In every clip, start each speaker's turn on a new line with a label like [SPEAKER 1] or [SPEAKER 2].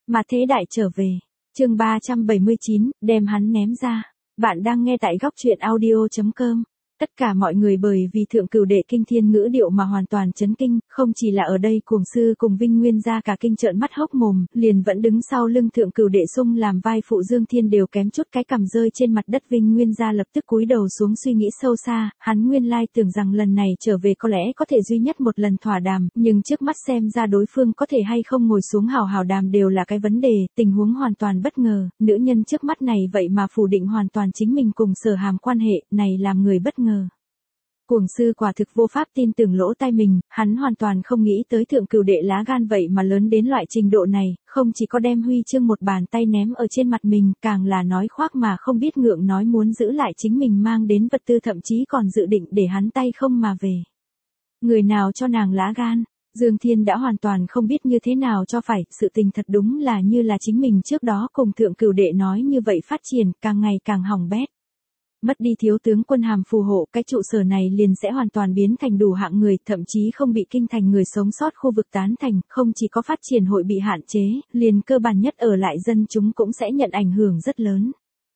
[SPEAKER 1] Mà thế đại trở về. Chương 379, đem hắn ném ra. Bạn đang nghe tại góc truyện audio.com. Tất cả mọi người bởi vì thượng cửu đệ kinh thiên ngữ điệu mà hoàn toàn chấn kinh, không chỉ là ở đây cuồng sư cùng Vinh Nguyên gia cả kinh trợn mắt hốc mồm, liền vẫn đứng sau lưng thượng cửu đệ sung làm vai phụ Dương Thiên đều kém chút cái cằm rơi trên mặt đất. Vinh Nguyên gia lập tức cúi đầu xuống suy nghĩ sâu xa, hắn nguyên lai tưởng rằng lần này trở về có lẽ có thể duy nhất một lần thỏa đàm, nhưng trước mắt xem ra đối phương có thể hay không ngồi xuống hào hào đàm đều là cái vấn đề, tình huống hoàn toàn bất ngờ, nữ nhân trước mắt này vậy mà phủ định hoàn toàn chính mình cùng Sở Hàm quan hệ, này làm người bất ngờ. Cuồng sư quả thực vô pháp tin tưởng lỗ tai mình, hắn hoàn toàn không nghĩ tới thượng cửu đệ lá gan vậy mà lớn đến loại trình độ này, không chỉ có đem huy chương một bàn tay ném ở trên mặt mình, càng là nói khoác mà không biết ngượng nói muốn giữ lại chính mình mang đến vật tư, thậm chí còn dự định để hắn tay không mà về. Người nào cho nàng lá gan? Dương Thiên đã hoàn toàn không biết như thế nào cho phải, sự tình thật đúng là như là chính mình trước đó cùng thượng cửu đệ nói như vậy phát triển, càng ngày càng hỏng bét. Mất đi thiếu tướng quân hàm phù hộ, cái trụ sở này liền sẽ hoàn toàn biến thành đủ hạng người, thậm chí không bị kinh thành người sống sót khu vực tán thành, không chỉ có phát triển hội bị hạn chế, liền cơ bản nhất ở lại dân chúng cũng sẽ nhận ảnh hưởng rất lớn.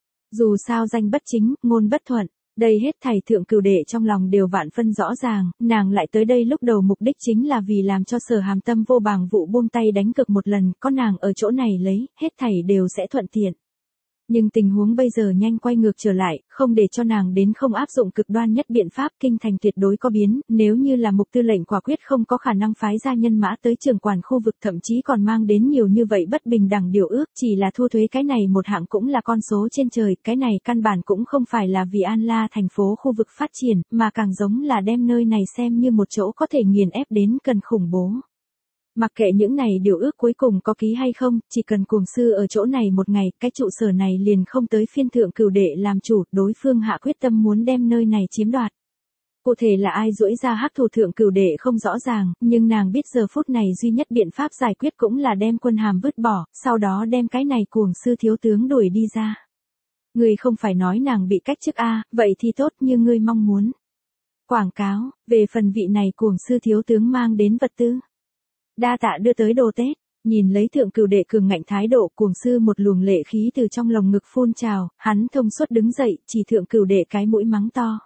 [SPEAKER 1] Dù sao danh bất chính, ngôn bất thuận, đây hết thảy thượng cửu đệ trong lòng đều vạn phân rõ ràng, nàng lại tới đây lúc đầu mục đích chính là vì làm cho Sở Hàm tâm vô bàng vụ buông tay đánh cược một lần, có nàng ở chỗ này lấy, hết thảy đều sẽ thuận tiện. Nhưng tình huống bây giờ nhanh quay ngược trở lại, không để cho nàng đến không áp dụng cực đoan nhất biện pháp, kinh thành tuyệt đối có biến, nếu như là mục tư lệnh quả quyết không có khả năng phái ra nhân mã tới trưởng quản khu vực, thậm chí còn mang đến nhiều như vậy bất bình đẳng điều ước, chỉ là thu thuế cái này một hạng cũng là con số trên trời, cái này căn bản cũng không phải là vì An La thành phố khu vực phát triển, mà càng giống là đem nơi này xem như một chỗ có thể nghiền ép đến cần khủng bố. Mặc kệ những này điều ước cuối cùng có ký hay không, chỉ cần cuồng sư ở chỗ này một ngày, cái trụ sở này liền không tới phiên thượng cửu đệ làm chủ, đối phương hạ quyết tâm muốn đem nơi này chiếm đoạt. Cụ thể là ai duỗi ra hắc thủ thượng cửu đệ không rõ ràng, nhưng nàng biết giờ phút này duy nhất biện pháp giải quyết cũng là đem quân hàm vứt bỏ, sau đó đem cái này cuồng sư thiếu tướng đuổi đi ra. Ngươi không phải nói nàng bị cách chức a, vậy thì tốt như ngươi mong muốn. Quảng cáo, về phần vị này cuồng sư thiếu tướng mang đến vật tư. Đa tạ đưa tới đồ Tết, nhìn lấy thượng cửu đệ cường ngạnh thái độ, cuồng sư một luồng lệ khí từ trong lồng ngực phun trào, hắn thông suốt đứng dậy, chỉ thượng cửu đệ cái mũi mắng to.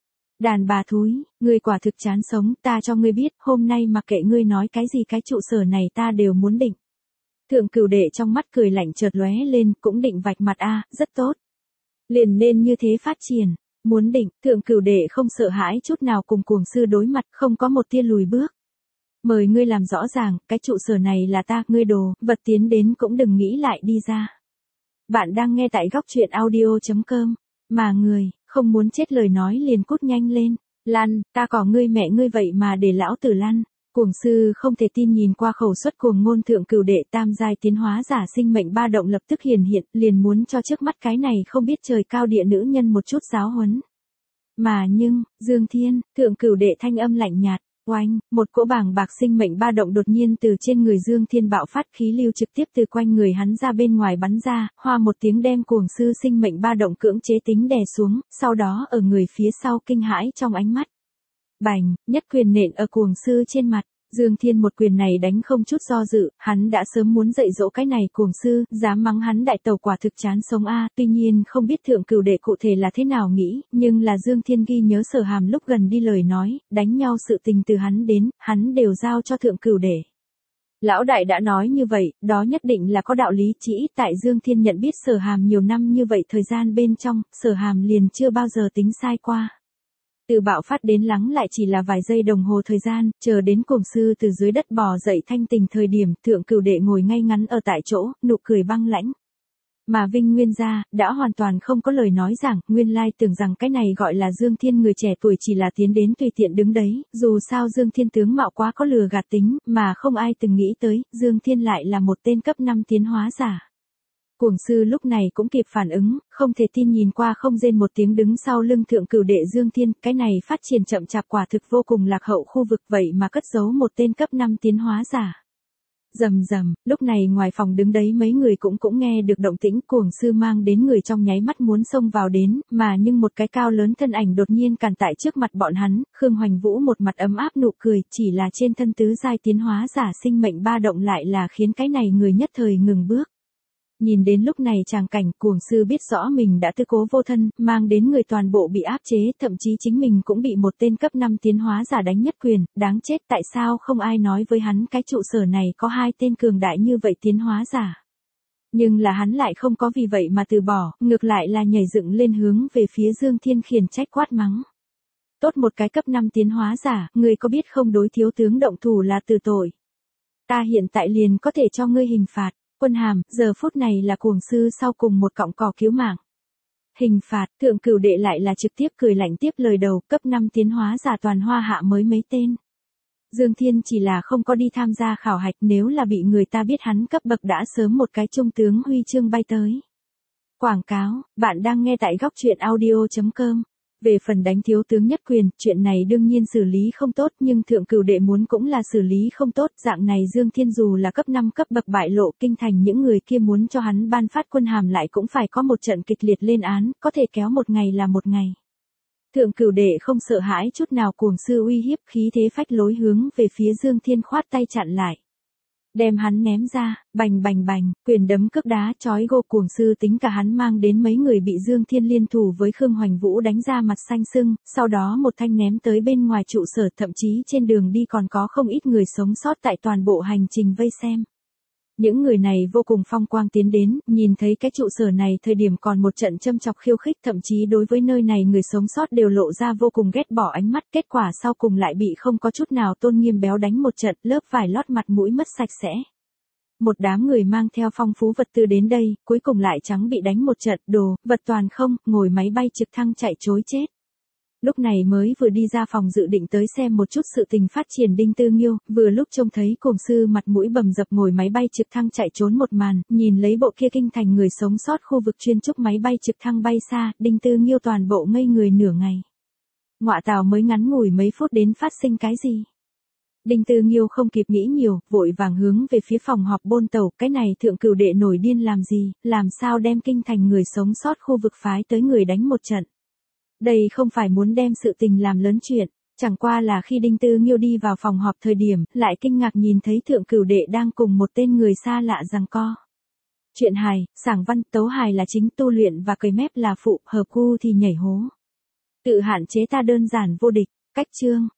[SPEAKER 1] Đàn bà thúi, ngươi quả thực chán sống, ta cho ngươi biết, hôm nay mặc kệ ngươi nói cái gì cái trụ sở này ta đều muốn định. Thượng cửu đệ trong mắt cười lạnh chợt lóe lên, cũng định vạch mặt a, rất tốt. Liền nên như thế phát triển, muốn định, thượng cửu đệ không sợ hãi chút nào cùng cuồng sư đối mặt, không có một tia lùi bước. Mời ngươi làm rõ ràng, cái trụ sở này là ta, ngươi đồ, vật tiến đến cũng đừng nghĩ lại đi ra. Bạn đang nghe tại góc truyện audio.com, mà người, không muốn chết lời nói liền cút nhanh lên, lăn, ta có ngươi mẹ ngươi vậy mà để lão tử lăn. Cuồng sư không thể tin nhìn qua khẩu suất cuồng ngôn thượng cửu đệ tam giai tiến hóa giả sinh mệnh ba động lập tức hiển hiện, liền muốn cho trước mắt cái này không biết trời cao địa nữ nhân một chút giáo huấn. Mà nhưng, Dương Thiên, thượng cửu đệ thanh âm lạnh nhạt. Oanh, một cỗ bàng bạc sinh mệnh ba động đột nhiên từ trên người Dương Thiên bạo phát, khí lưu trực tiếp từ quanh người hắn ra bên ngoài bắn ra, hoa một tiếng đem cuồng sư sinh mệnh ba động cưỡng chế tính đè xuống, sau đó ở người phía sau kinh hãi trong ánh mắt. Bành, nhất quyền nện ở cuồng sư trên mặt. Dương Thiên một quyền này đánh không chút do dự, hắn đã sớm muốn dạy dỗ cái này cuồng sư, dám mắng hắn đại tẩu quả thực chán sống a, tuy nhiên không biết thượng cửu đệ cụ thể là thế nào nghĩ, nhưng là Dương Thiên ghi nhớ Sở Hàm lúc gần đi lời nói, đánh nhau sự tình từ hắn đến, hắn đều giao cho thượng cửu đệ. Lão đại đã nói như vậy, đó nhất định là có đạo lý, chỉ ít tại Dương Thiên nhận biết Sở Hàm nhiều năm như vậy thời gian bên trong, Sở Hàm liền chưa bao giờ tính sai qua. Từ bạo phát đến lắng lại chỉ là vài giây đồng hồ thời gian, chờ đến cuồng sư từ dưới đất bò dậy thanh tình thời điểm, thượng cửu đệ ngồi ngay ngắn ở tại chỗ, nụ cười băng lãnh. Mà Vinh Nguyên gia đã hoàn toàn không có lời nói rằng, nguyên lai tưởng rằng cái này gọi là Dương Thiên người trẻ tuổi chỉ là tiến đến tùy tiện đứng đấy, dù sao Dương Thiên tướng mạo quá có lừa gạt tính, mà không ai từng nghĩ tới, Dương Thiên lại là một tên cấp 5 tiến hóa giả. Cuồng sư lúc này cũng kịp phản ứng, không thể tin nhìn qua không rên một tiếng đứng sau lưng thượng cửu đệ Dương Thiên, cái này phát triển chậm chạp quả thực vô cùng lạc hậu khu vực vậy mà cất giấu một tên cấp 5 tiến hóa giả. Rầm rầm, lúc này ngoài phòng đứng đấy mấy người cũng nghe được động tĩnh, cuồng sư mang đến người trong nháy mắt muốn xông vào đến, mà nhưng một cái cao lớn thân ảnh đột nhiên cản tại trước mặt bọn hắn, Khương Hoành Vũ một mặt ấm áp nụ cười, chỉ là trên thân tứ giai tiến hóa giả sinh mệnh ba động lại là khiến cái này người nhất thời ngừng bước. Nhìn đến lúc này tràng cảnh, cuồng sư biết rõ mình đã tư cố vô thân, mang đến người toàn bộ bị áp chế, thậm chí chính mình cũng bị một tên cấp 5 tiến hóa giả đánh nhất quyền, đáng chết, tại sao không ai nói với hắn cái trụ sở này có hai tên cường đại như vậy tiến hóa giả. Nhưng là hắn lại không có vì vậy mà từ bỏ, ngược lại là nhảy dựng lên hướng về phía Dương Thiên khiển trách quát mắng. Tốt một cái cấp 5 tiến hóa giả, ngươi có biết không, đối thiếu tướng động thủ là từ tội. Ta hiện tại liền có thể cho ngươi hình phạt. Quân Hàm, giờ phút này là cuồng sư sau cùng một cọng cỏ cứu mạng. Hình phạt, thượng cửu đệ lại là trực tiếp cười lạnh tiếp lời đầu, cấp 5 tiến hóa giả toàn hoa hạ mới mấy tên. Dương Thiên chỉ là không có đi tham gia khảo hạch, nếu là bị người ta biết hắn cấp bậc đã sớm một cái trung tướng huy chương bay tới. Quảng cáo, bạn đang nghe tại góc truyện audio.com. Về phần đánh thiếu tướng nhất quyền, chuyện này đương nhiên xử lý không tốt, nhưng thượng cửu đệ muốn cũng là xử lý không tốt, dạng này Dương Thiên dù là cấp 5 cấp bậc bại lộ, kinh thành những người kia muốn cho hắn ban phát quân hàm lại cũng phải có một trận kịch liệt lên án, có thể kéo một ngày là một ngày. Thượng cửu đệ không sợ hãi chút nào, cuồng sư uy hiếp, khí thế phách lối hướng về phía Dương Thiên khoát tay chặn lại. Đem hắn ném ra, bành bành bành, quyền đấm cước đá chói gô, cuồng sư tính cả hắn mang đến mấy người bị Dương Thiên liên thủ với Khương Hoành Vũ đánh ra mặt xanh sưng, sau đó một thanh ném tới bên ngoài trụ sở, thậm chí trên đường đi còn có không ít người sống sót tại toàn bộ hành trình vây xem. Những người này vô cùng phong quang tiến đến, nhìn thấy cái trụ sở này thời điểm còn một trận châm chọc khiêu khích, thậm chí đối với nơi này người sống sót đều lộ ra vô cùng ghét bỏ ánh mắt, kết quả sau cùng lại bị không có chút nào tôn nghiêm béo đánh một trận, lớp vải lót mặt mũi mất sạch sẽ. Một đám người mang theo phong phú vật tư đến đây, cuối cùng lại trắng bị đánh một trận, đồ, vật toàn không, ngồi máy bay trực thăng chạy trối chết. Lúc này mới vừa đi ra phòng dự định tới xem một chút sự tình phát triển Đinh Tư Nghiêu, vừa lúc trông thấy cuồng sư mặt mũi bầm dập ngồi máy bay trực thăng chạy trốn một màn, nhìn lấy bộ kia kinh thành người sống sót khu vực chuyên trúc máy bay trực thăng bay xa, Đinh Tư Nghiêu toàn bộ ngây người nửa ngày. Ngọa tào, mới ngắn ngủi mấy phút đến phát sinh cái gì? Đinh Tư Nghiêu không kịp nghĩ nhiều, vội vàng hướng về phía phòng họp bôn tàu, cái này thượng cửu đệ nổi điên làm gì, làm sao đem kinh thành người sống sót khu vực phái tới người đánh một trận. Đây không phải muốn đem sự tình làm lớn chuyện, chẳng qua là khi Đinh Tư Nghiêu đi vào phòng họp thời điểm, lại kinh ngạc nhìn thấy thượng cửu đệ đang cùng một tên người xa lạ giằng co. Chuyện hài, sảng văn, tấu hài là chính, tu luyện và cười mép là phụ, hợp gu thì nhảy hố. Tự hạn chế ta đơn giản vô địch, cách chương.